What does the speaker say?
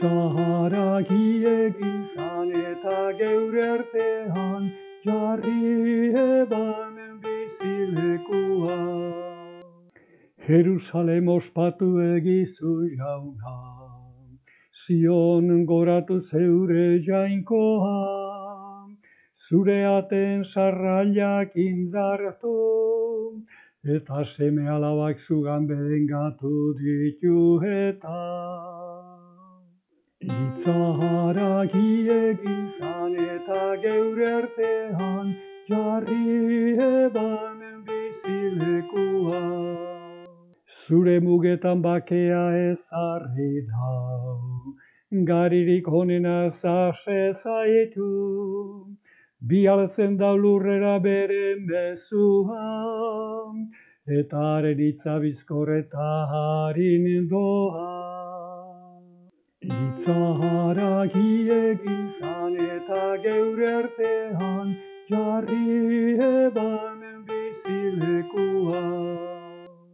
Itzaharagiek izan eta geure artean jarri eban bizilekua. Jerusalem ospatu egizu jauna, Zion goratu zeure jainkoa, zure aten sarrailak indartu, eta seme alabak zugan behengatu ditu eta. Itzaharagiek izan eta geure artean jarri eban bizilekua. Zure mugetan bakea ezarri dau, garirik honena zase zaitu, bialtzen da lurrera bere mezua, eta haren hitza bizkor eta harin doa. Itzaharagiek izan eta geure artean jarri eban